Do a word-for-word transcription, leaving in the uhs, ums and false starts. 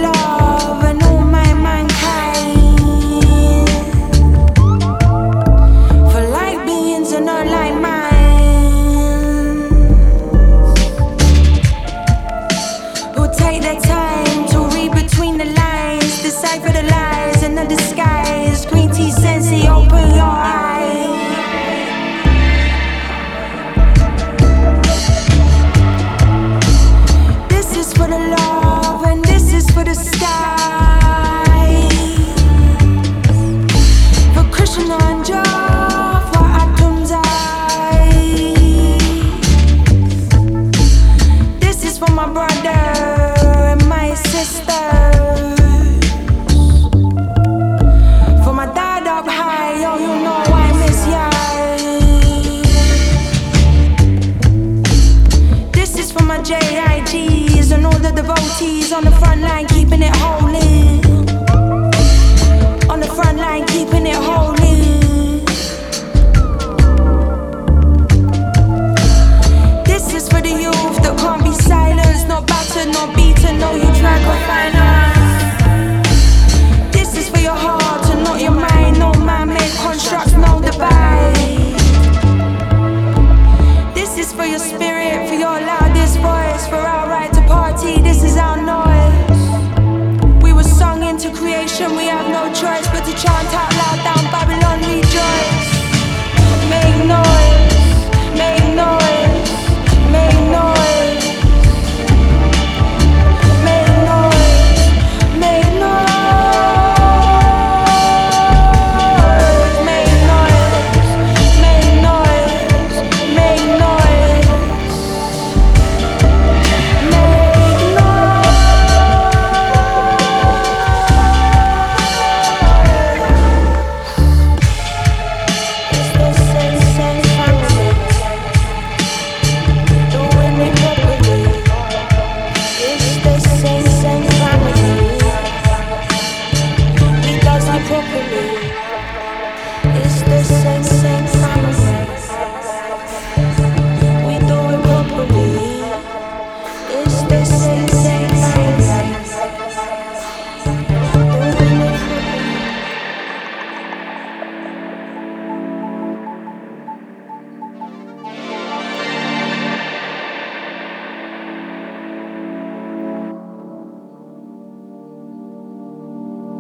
love and all my mankind, for like beings and not like minds, who take their time to read between the lines, decipher the lies in the disguise. Green tea sensei, open your eyes. This is for the love and this is for the sky, for Krishna and Jah, for Atum's eyes. This is for my brother and my sister, for my dad up high, oh you know I miss ya. This is for my J I Gs and all the devotees on the front line keeping it holy, on the front line keeping it holy. This is for the youth that can't be silenced, not battered, not beaten. No, you try to find out.